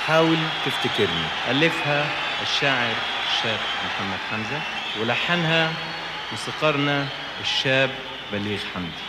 حاول تفتكرني. ألفها الشاعر الشاب محمد حمزة، ولحنها موسيقارنا الشاب بليغ حمدي.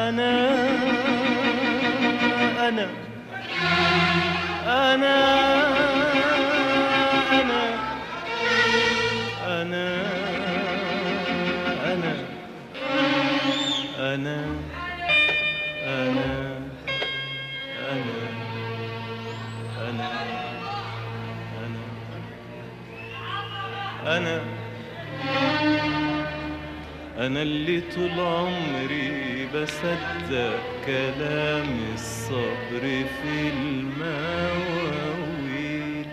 أنا أنا أنا أنا أنا أنا أنا أنا أنا أنا أنا اللي طول عمري بصدق كلام الصبر في المواويل،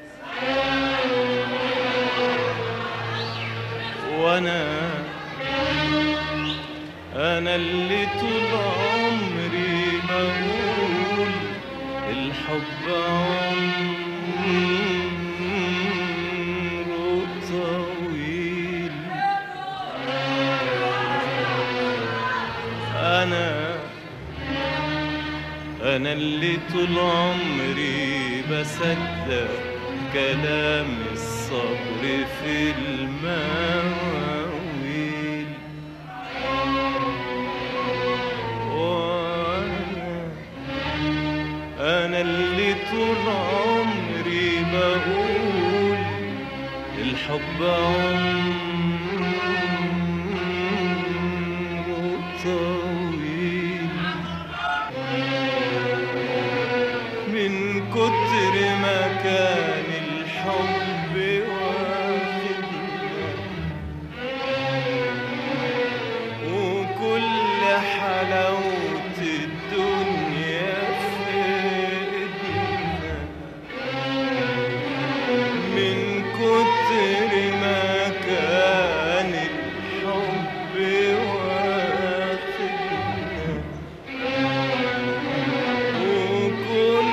أنا اللي طول عمري بقول الحب عمره طويل. أنا اللي طول عمري بصدق كلام الصبر في المواويل، أنا اللي طول عمري بقول الحب عمره طويل. من كتر ما كان الحب واخدنا وكل حلاوة الدنيا في ايدنا، من كتر ما كان الحب واخدنا وكل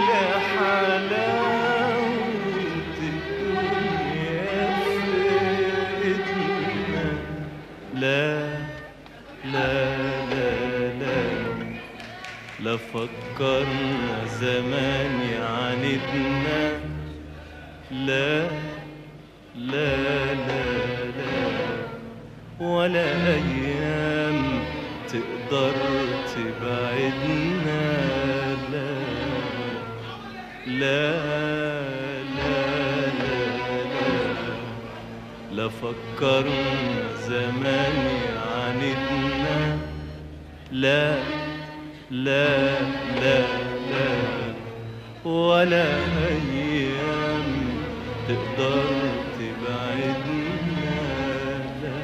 حلاوة الدنيا في ايدنا. لا لا لا لا لا فكرنا زمان يعاندنا، لا لا لا لا ولا أيام تقدر تبعدنا، لا لا لا لا لا فكرنا زمان يعاندنا، لا لا لا لا ولا أيام تقدر تبعدنا، لا.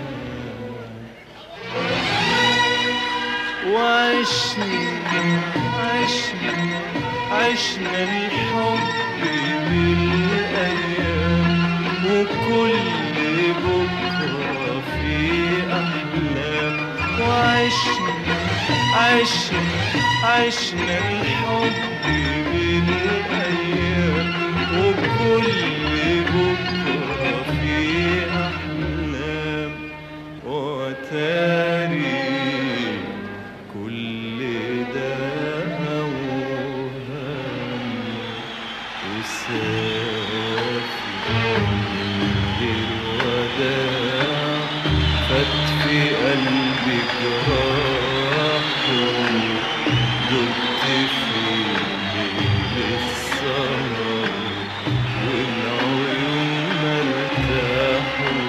عشنا الحب بالأيام وكل بكرة في أحلام، عشنا الحب بالأيام وكل بكرة في أحلام، وتاري كل ده أوهام وسافر غير وداع، فات في قلبي جراح دقت في ليل السهر والعيون مرتاحوا.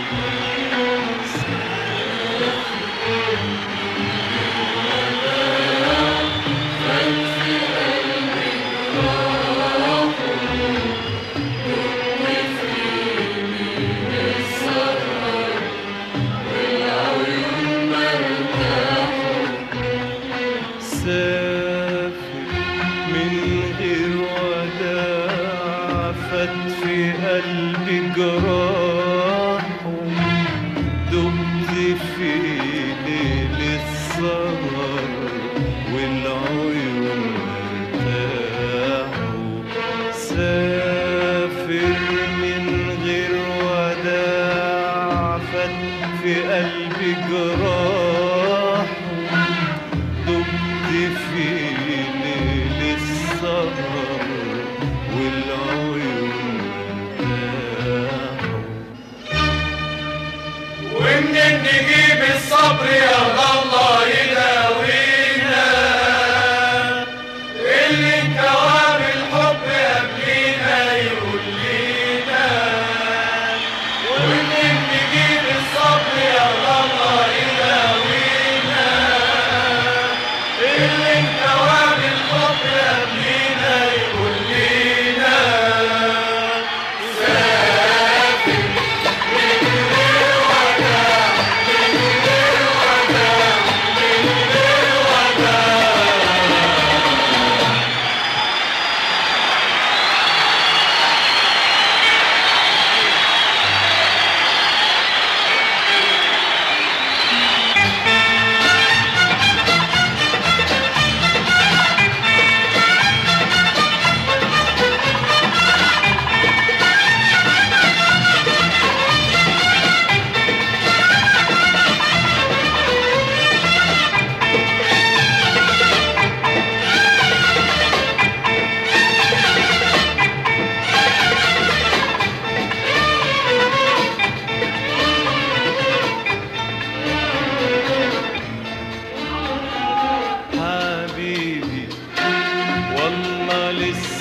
جراح دقت في ليل السهر والعيون مرتاحوا، سافر من غير وداع فات في قلبي جراح دقت في ليل السهر والعيون ومنين نجيب الصبر يا الله يداوينا،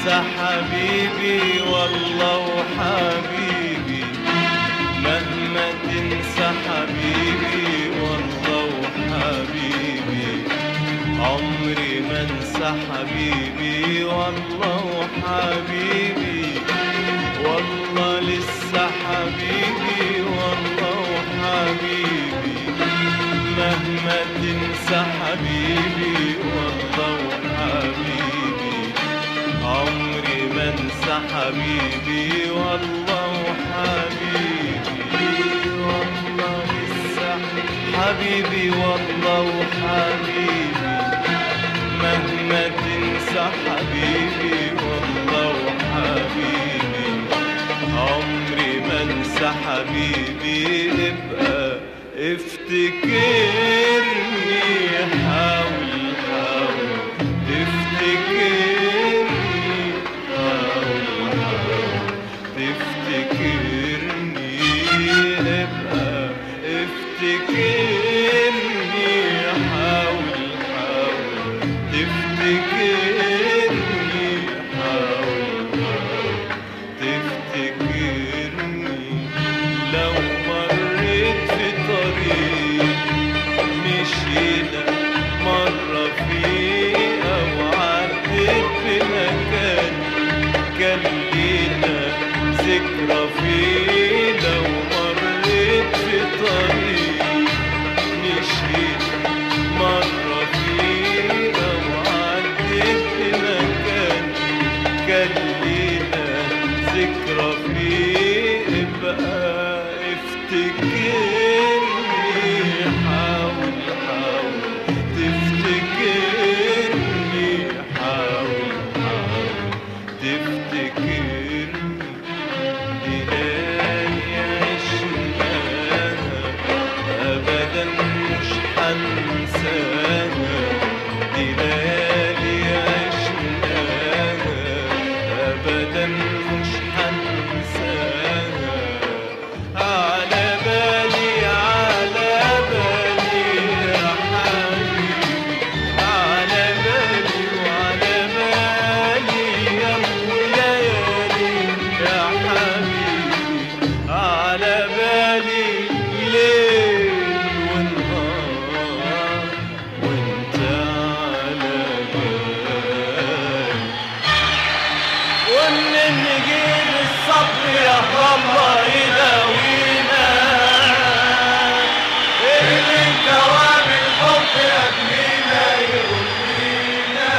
انسى حبيبي والله وحبيبي، مهما تنسى حبيبي والله وحبيبي، عمري ما انسى حبيبي والله وحبيبي، والله لسه حبيبي والله وحبيبي، مهما تنسى حبيبي والله وحبيبي، عمري ما انسى حبيبي والله وحبيبي، والله لسه حبيبي والله وحبيبي، مهما تنسى حبيبي والله وحبيبي، عمري ما انسى حبيبي، ابقى افتكرني، حاول حاول تفتكرني، حاول حاول تفتكرني، ابقى افتكرني، حاول حاول تفتكرني، حاول حاول تفتكرني، لو مريت في طريق مشينا مرة فيه أو عديت بمكان كان لينا ذكرى فيه، لو مريت في طريق مشينا مرة فيه أو عديت بمكان كان لينا ذكرى فيه، ابقى افتكرني، حاول حاول تفتكرني، حاول حاول تفتكرني، ليالي عشناها أبدا مش حنساها، ليالي عشناها أبدا مش حنساها، على بالي على بالي يا حبيبي، على بالي وعلى بالي يا ليالي يا حبيبي، على بالي ليل ونهار وانت على بالي، ومنين نجيب الصبر يا الله يداوينا، اللي كوام الحب يبنينا يرضينا،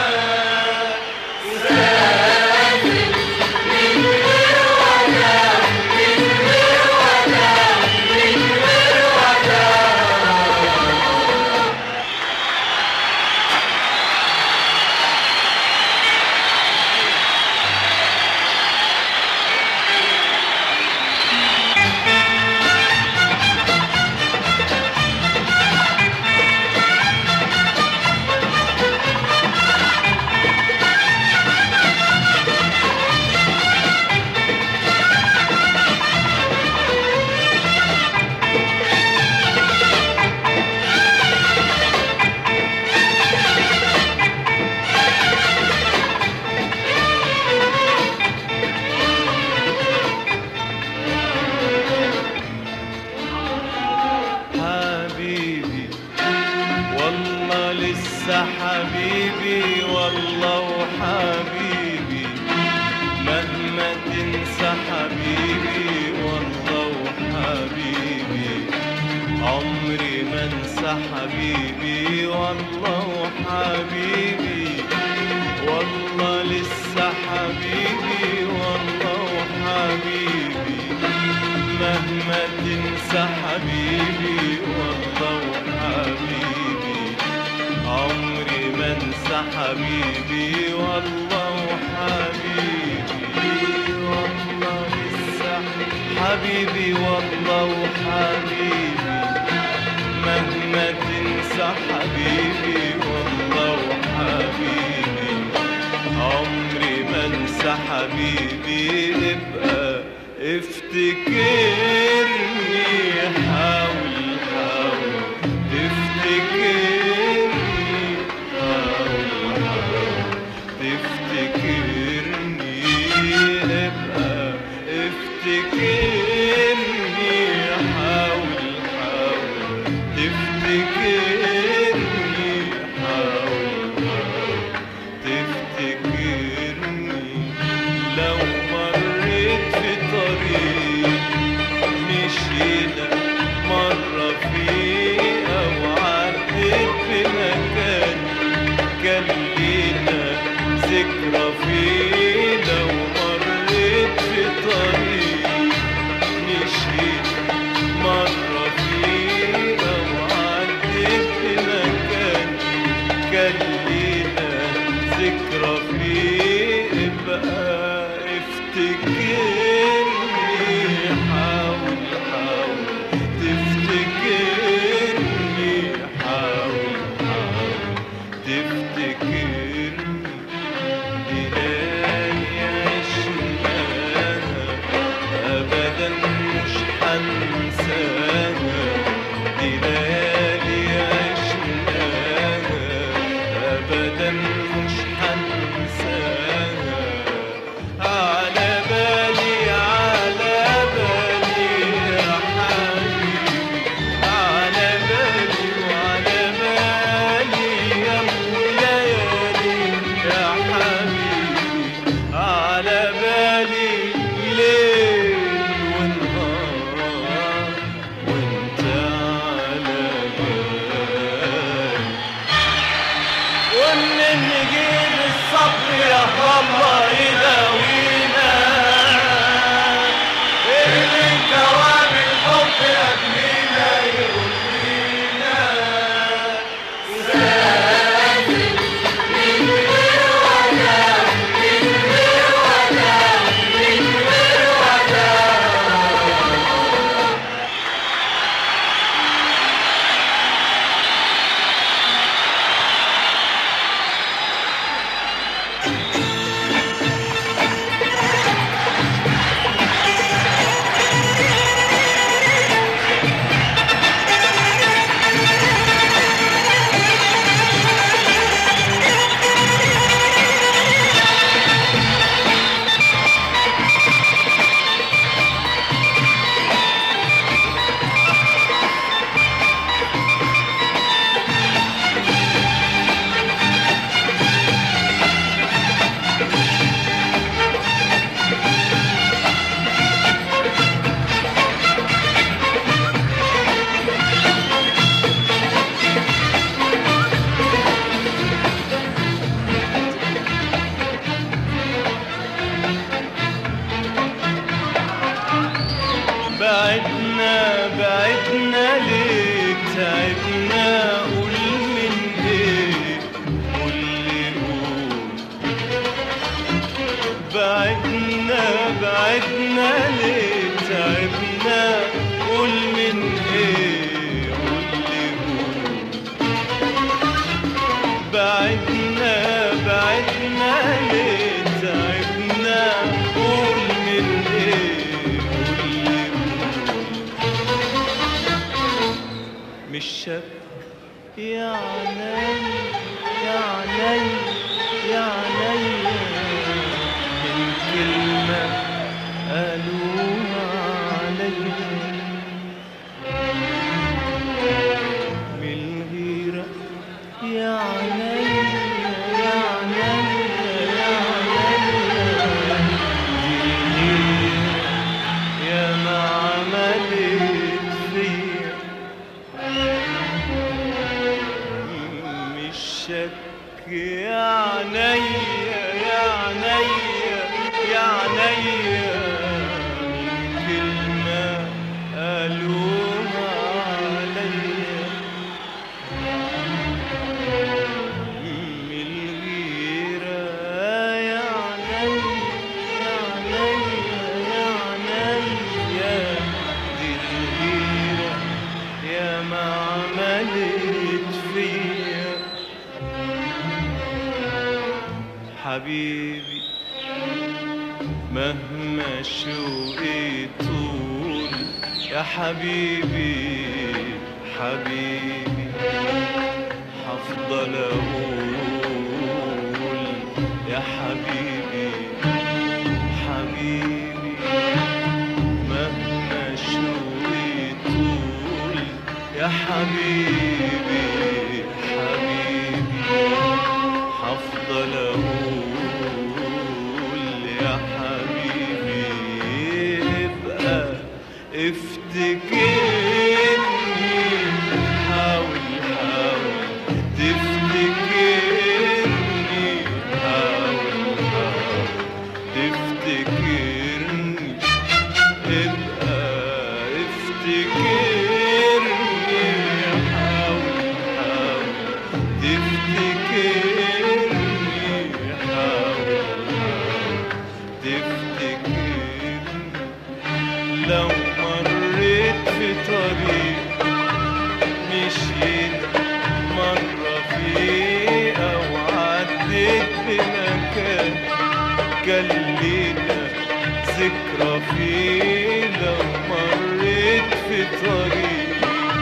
حبيبي والله لسه حبيبي والله وحبيبي، مهما تنسى حبيبي والله وحبيبي، عمري ما انسى حبيبي والله وحبيبي، والله لسه حبيبي والله وحبيبي، مهما تنسى حبيبي والله وحبيبي، عمري ما انسى حبيبي والله وحبيبي، والله لسه حبيبي والله وحبيبي، مهما تنسى حبيبي والله وحبيبي، عمري ما انسى حبيبي، ابقى افتكرني، حاول حاول تفتكرني، حاول حاول تفتكرني، كان لينا ذكرى فينا ومريت في طريق مشيت مرة فينا وعديت في مكان كان لينا ذكرى فيه بقى افتكرني حاول حاول تفتكرني حاول حاول تفتكرني دي ليالي عشناها أبدا مش هنساها دي ليالي عشناها أبدا مش هنساها على بالي يا حبيبي على بالي وعلى بالي يا ليالي يا حبيبي على بالي ليل ونهار وانت على بالي ومنين نجيب الصبر يا الله يداوينا اللي كواب الحب يبنينا يرضينا بعدنا ليه تعبنا قول من ايه قول لي قول بعدنا ليه تعبنا قول من ايه قول لي قول بعدنا ليه تعبنا قول من ايه قول لي مش شك يا عيني يا عيني يا عيني من كلمة قالوها عليا من الغيرة يا عيني يا عيني يا عيني دي الغيرة يا ما عملت فيا مش شك يا عينيا يا عينيا يا عينيا من كلمة قالوها عليا من الغيرة يا عينيا يا عينيا يا عينيا دي الغيرة يا ما عملت فيا حبيبي مهما شوقي طول يا حبيبي حبيبي هفضل اقول يا حبيبي حبيبي مهما شوقي طول يا حبيبي حبيبي هفضل اقول يا حبيبي ابقى افتكرني حاول حاول تفتكرني ذكرى فيه لو مريت في طريق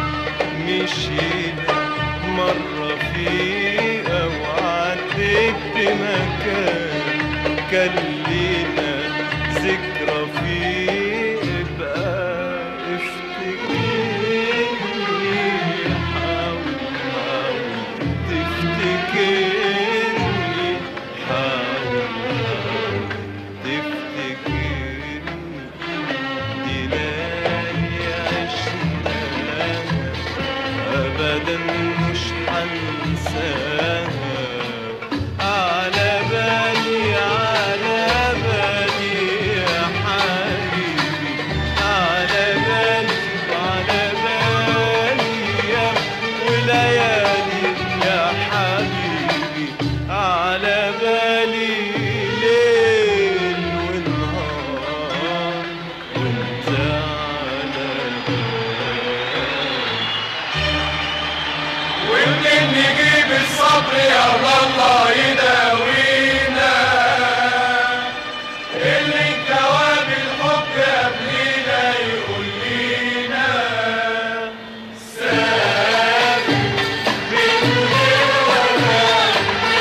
مشينا مرة فيه أو عديت بمكان كان لينا ذكرى فيه ابقى افتكرني حاول تفتكرني حاول تفتكرني دي ليالي عشناها أبدا مش هنساها على بالي يا حبيبي على بالي يا وليالي يا حبيبي على بالي ليل ونهار وانت على بالي ومنين نجيب الصبر يا الله يداوينا اللي انكوى بالحب قبلينا يقول لينا سافر من غير وداع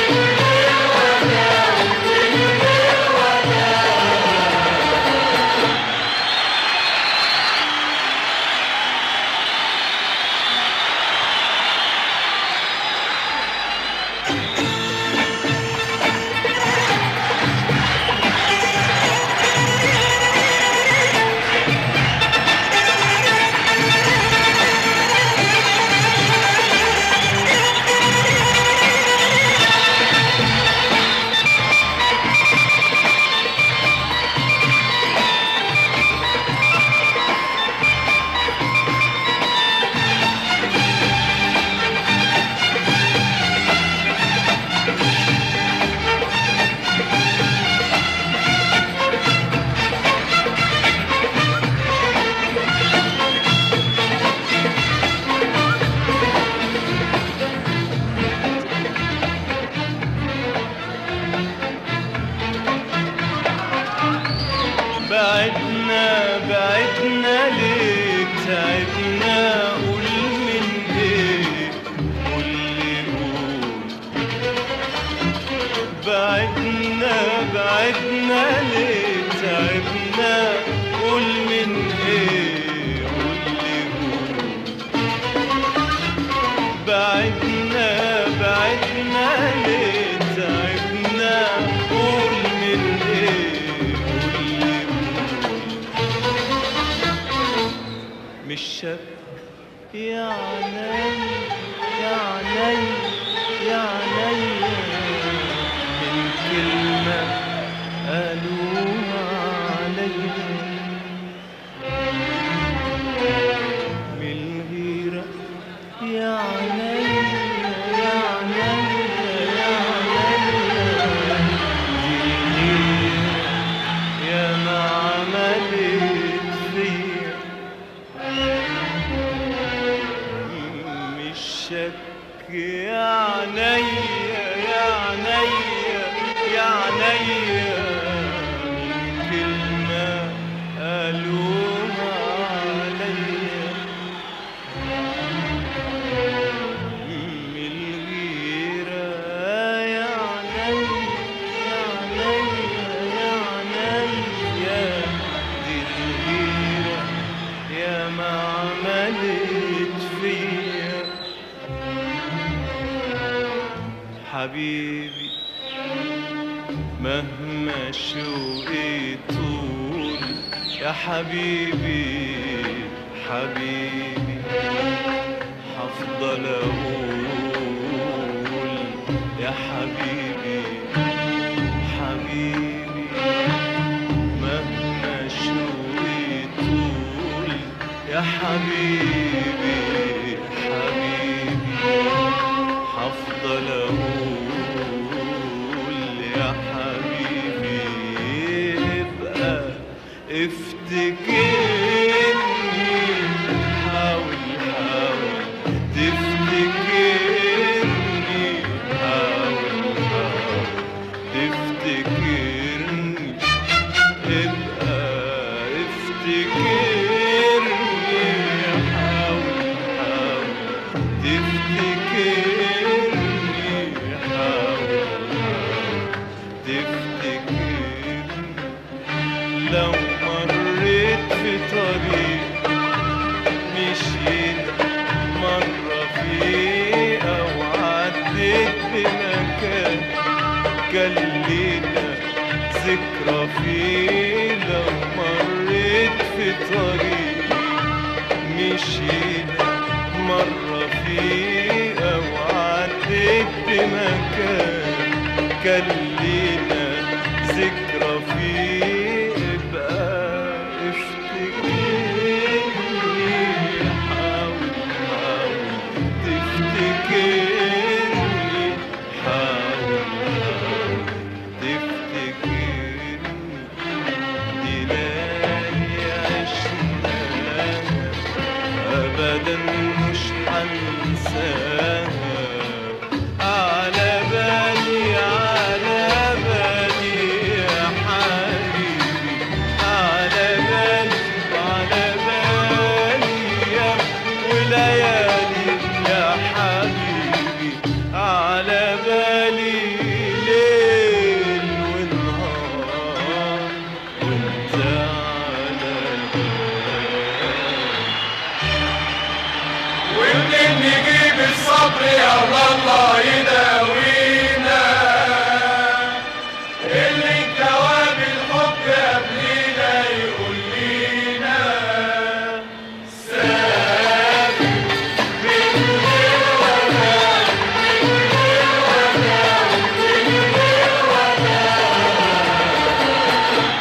بعدنا ليه تعبنا قول من ايه قول لي قول بعدنا ليه تعبنا قول من ايه قول لي قول بعدنا ليه تعبنا قول من ايه قول لي مش شك يا عيني من كلمة قالوها عليا من الغيرة يا عيني دي يا ما عملت فيا مش شك يا عينيا من كلمة قالوها عليا من الغيرة يا عينيا دي الغيرة يا ما عملت فيا حبيبي مهما شوقي طول يا حبيبي هفضل اقول يا حبيبي مهما شوقي طول يا حبيبي هفضل اقول يا حبيبي ابقى افتكرني حاول تفتكرني حاول تفتكرني ابقى كان لينا ذكرى فيه لو مريت في طريق مشينا مرة فيه أو عديت بمكان كان لينا ذكرى فيه بقى افتكرني حاول تفتكرني حاول تفتكرني دي ليالي عشناها أبدا مش هنساها على بالي يا حبيبي على بالي يا وليالي يا حبيبي على بالي ليل ونهار وانت على بالي ومنين نجيب الصبر يا الله يداوينا اللي انكوى بالحب قبلينا يقول لينا سافر من غير وداع من غير وداع من غير وداع.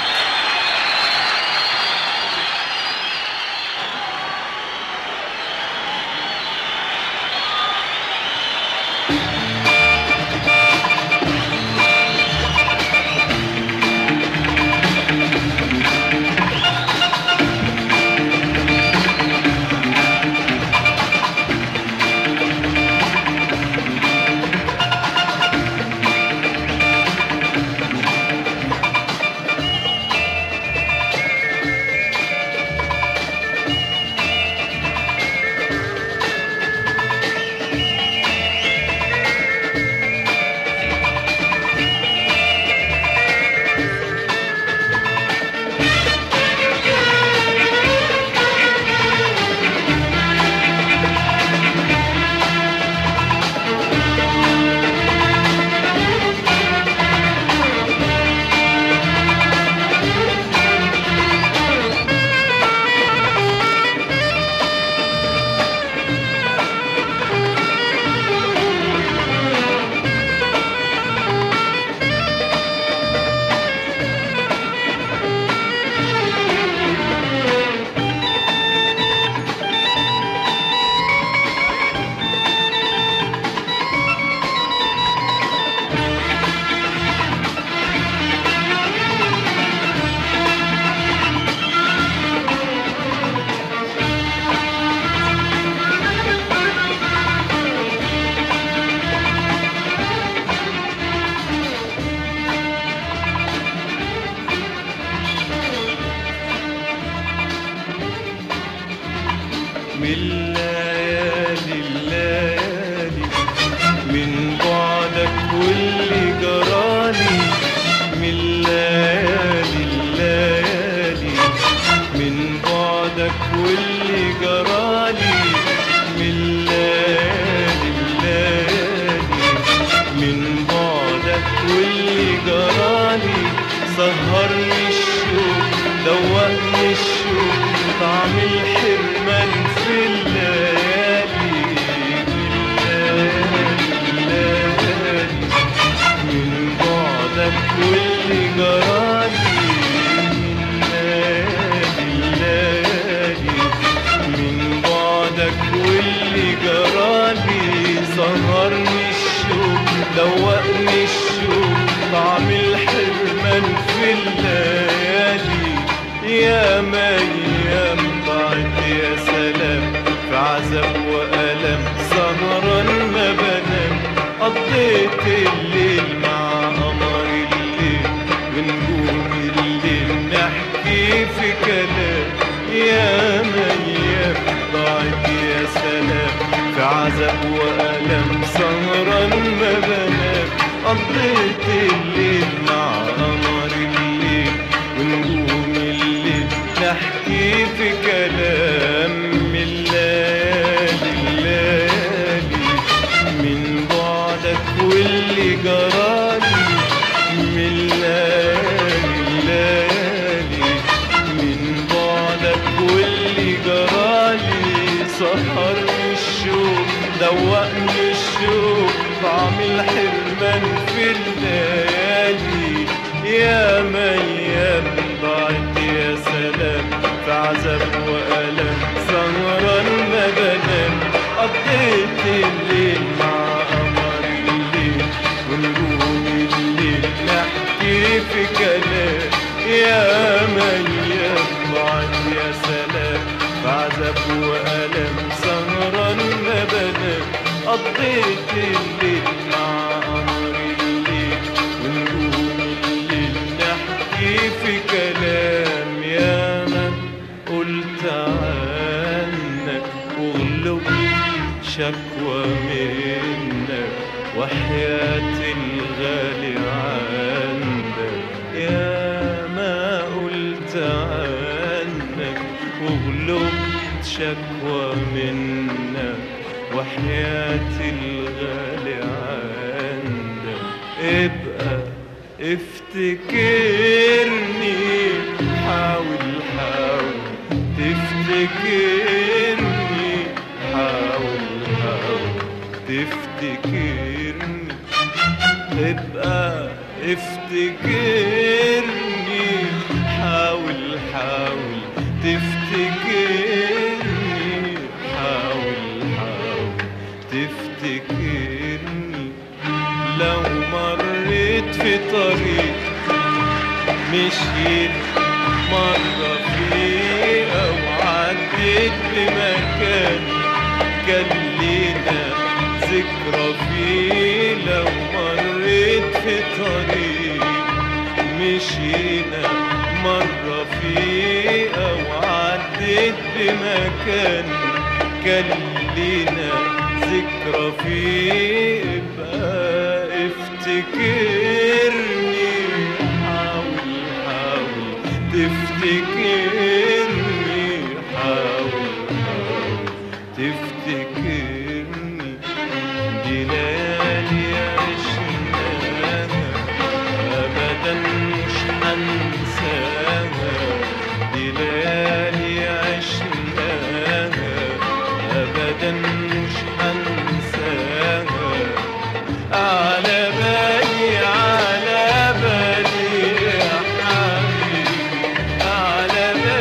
من الليالي من بعدك واللي جرالي من الليالي من بعدك واللي جرالي من الليالي من بعدك واللي جرالي سهرني الشوق دوقني الشوق طعم الحرمان في الليالي من بعدك واللي جرالي من بعدك واللي جرالي سهرني الشوق دوقني الشوق طعم الحرمان في الليالي يا ميام ضاعت يا سلام في عذاب وألم سهران ما بنام قضيت الليل مع قمر الليل ونجوم الليل نحكي في كلام يا ميام ضاعت يا سلام في عذاب وألم سهران ما بنام قضيت الليل مع قمر الليل ونجوم الليل نحكي في كلام من الليالي من بعدك واللي جرالي الليالي يا ميام ضاعت يا سلام في عذاب وألم سهران ما بنام قضيت الليل مع قمر الليل ونجوم الليل نحكي في كلام يا ميام ضاعت يا سلام في عذاب وألم سهران ما بنام قضيت الليل مع قمر الليل ونجوم الليل نحكي في كلام يا من قلت عنك واغلب شكوى منك وحياة الغالي عندك يا ما قلت عنك واغلب شكوى منك وحياة الغالي عندك ابقى افتكرني حاول حاول تفتكرني حاول حاول تفتكرني ابقى افتكرني حاول حاول تفتكرني حاول حاول تفتكرني لو مريت في طريق مشيت مرة فيه أو عديت بمكان كان لينا ذكرى فيه لو مريت في طريق مشينا مرة فيه أو عديت بمكان كان لينا ذكرى فيه ابقى افتكرني حاول حاول تفتكرني حاول حاول تفتكرني دي ليالي عشناها أبدا مش هنساها دي ليالي عشناها أبدا مش هنساها على بالي على بالي يا حبيبي على بالي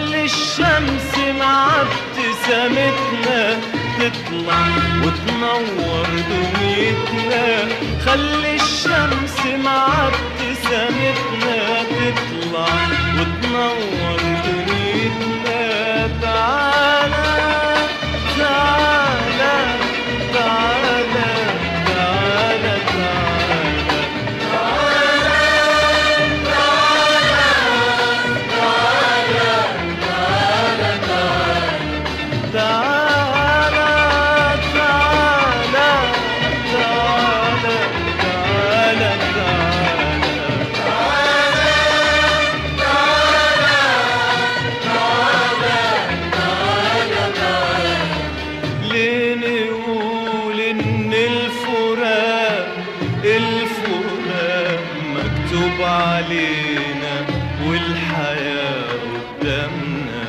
خلي الشمس مع ابتسامتنا تطلع وتنور دنيتنا. خلي الشمس مع ابتسامتنا تطلع وتنور دنيتنا. تعالى تعالى تعالى تعالى علينا والحياة قدامنا.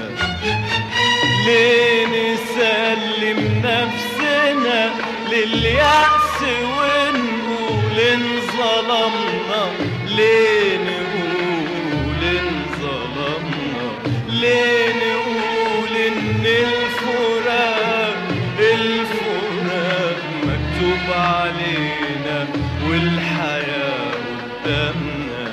ليه نسلم نفسنا لليأس ونقول انظلمنا؟ ليه نقول انظلمنا؟ ليه نقول ان الفراق مكتوب علينا والحياة قدامنا؟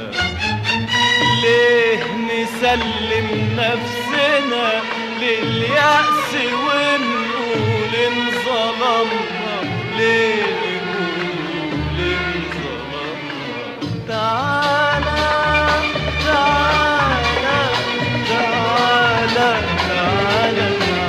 ليه نسلم نفسنا لليأس ونقول انظلمنا؟ ليه نقول انظلمنا؟ تعالى تعالى تعالى تعالى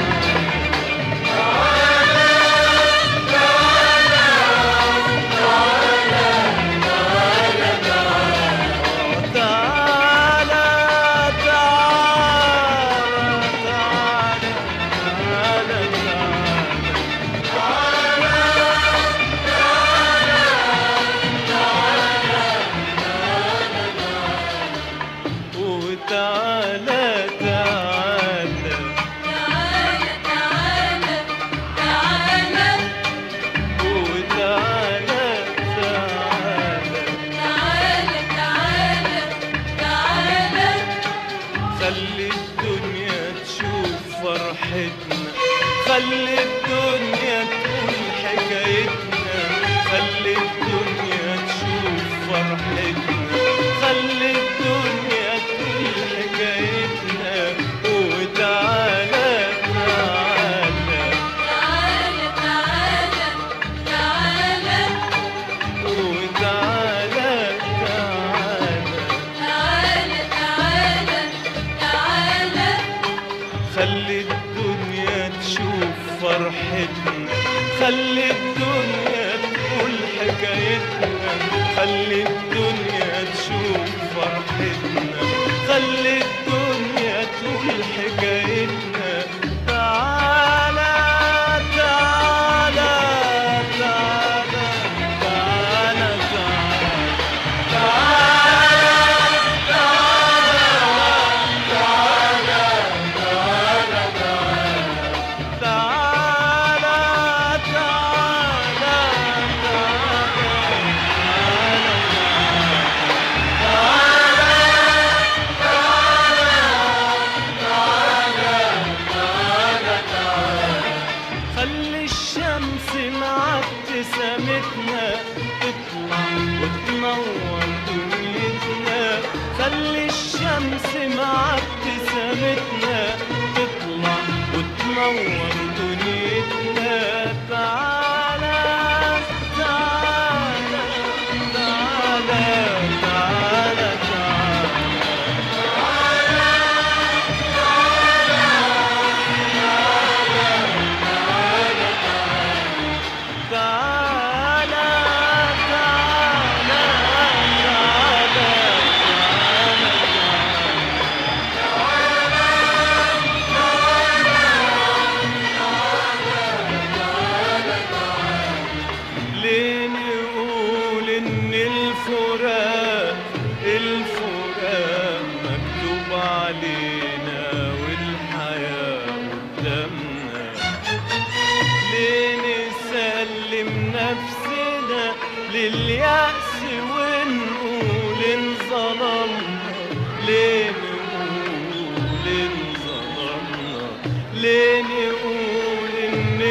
خلي الدنيا تقول حكايتنا. خلي الدنيا تشوف فرحتنا. خلي الدنيا تقول حكايتنا. وتعالى تعالى تعالى تعالى تعالى وتعالى تعالى تعالى تعالى خلي الدنيا تشوف فرحتنا. خلي الدنيا تقول حكايتنا. خلي الدنيا تشوف فرحتنا. خلي الدنيا تقول حكايتنا. تعالى تعالى تعالى تعالى تعالى خلي الشمس مع ابتسامتنا تطلع وتنور دنيتنا. خلي الشمس مع ابتسامتنا تطلع وتنور دنيتنا. تعالى تعالى تعالى تعالى الفراق مكتوب علينا والحياة قدامنا. ليه نسلم نفسنا لليأس ونقول انظلمنا؟ ليه نقول انظلمنا؟ ليه نقول إن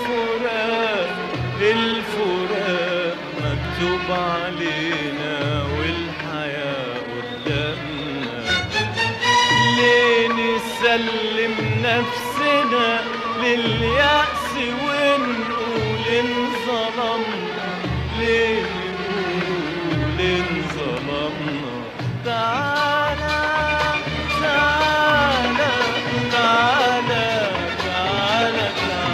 الفراق مكتوب علينا والحياة قدامنا؟ ليه نسلم نفسنا لليأس ونقول انظلمنا؟ ليه نقول انظلمنا؟ تعالى تعالى تعالى تعالى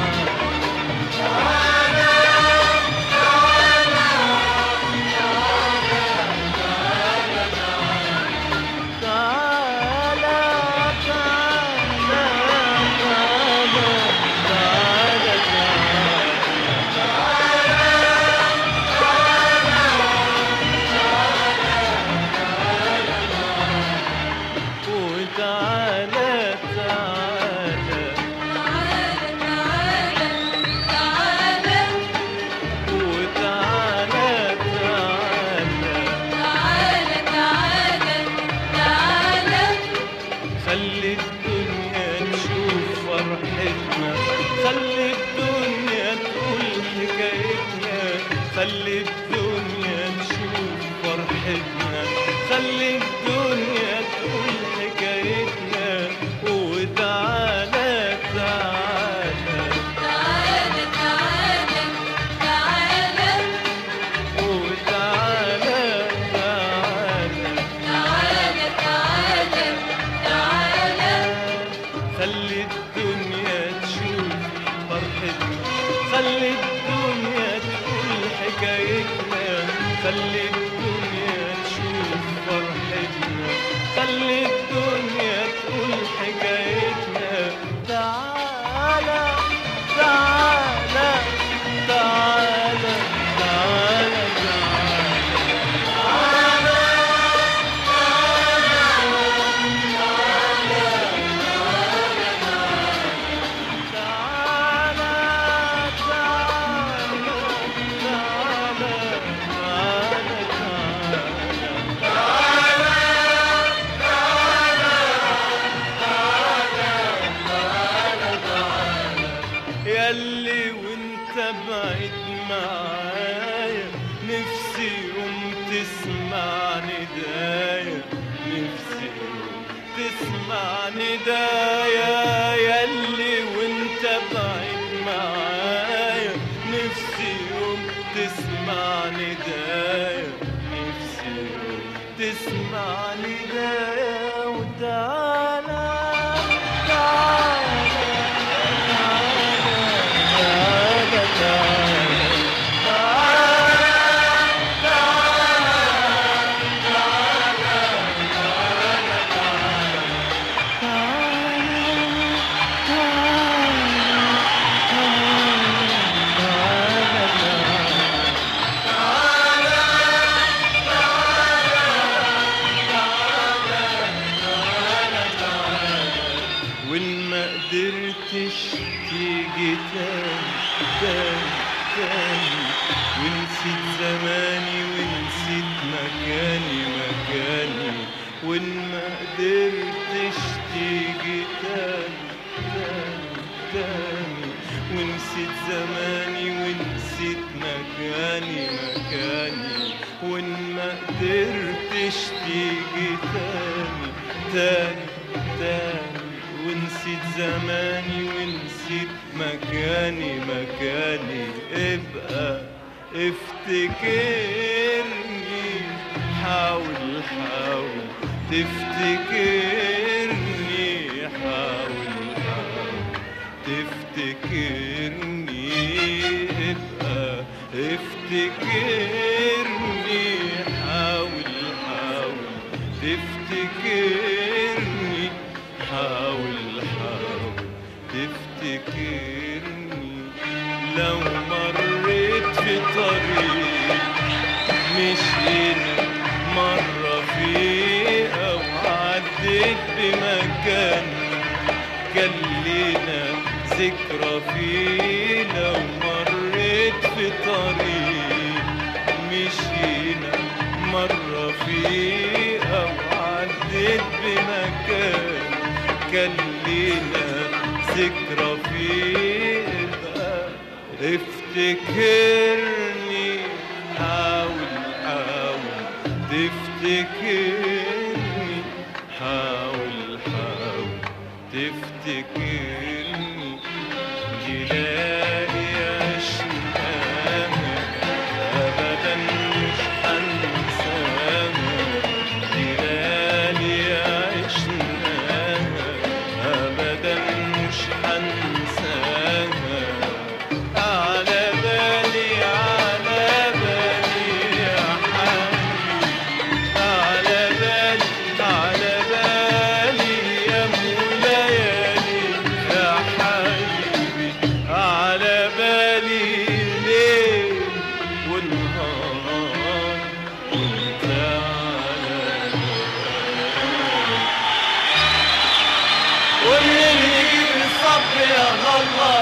خلي الدنيا تشوف فرحتنا، خلي الدنيا تقول حكايتنا، خلي الدنيا تشوف فرحتنا، خلي الدنيا تقول حكايتنا. وتعالى تعالى تعالى تعالى تعالى وتعالى تعالى تعالى تعالى تعالى خلي الدنيا تشوف فرحتنا، خلي الدنيا تقول حكايتنا، خلي الدنيا تشوف فرحتنا، خلي الدنيا تقول حكايتنا. تعالى تعالى تعالى تعالى ياللي وانت بعيد معايا نفسي يوم تسمع ندايا، نفسي يوم تسمع ندايا. ياللي وانت بعيد معايا نفسي يوم تسمع ندايا، نفسي يوم تسمع ندايا. وتعالى تعالى وإن ما قدرتش تيجي تاني ونسيت زماني ونسيت مكاني وإن ما قدرتش تيجي تاني ونسيت زماني ونسيت مكاني وإن ما قدرتش تيجي تاني ونسيت زماني ونسيت مكاني ابقى افتكرني، حاول تفتكرني، حاول تفتكرني، ابقى افتكرني، حاول تفتكرني، حاول تفتكرني. لو مريت في طريق مشينا مرة فيه أو عديت بمكان كان لينا ذكرى فيه، لو مريت في طريق مشينا مرة فيه أو عديت بمكان كان لينا ذكرى في قلبك افتكرني حاول حاول تفتكرني حاول حاول تفتكرني جلالي عشناها أبدا مش هنساها جلالي عشناها أبدا مش هنساها على بالي يا حبيبي على بالي يا مولاني يا حبيبي على بالي ليل ونهار وانت على بالي واللي يجيب الصبر يا الله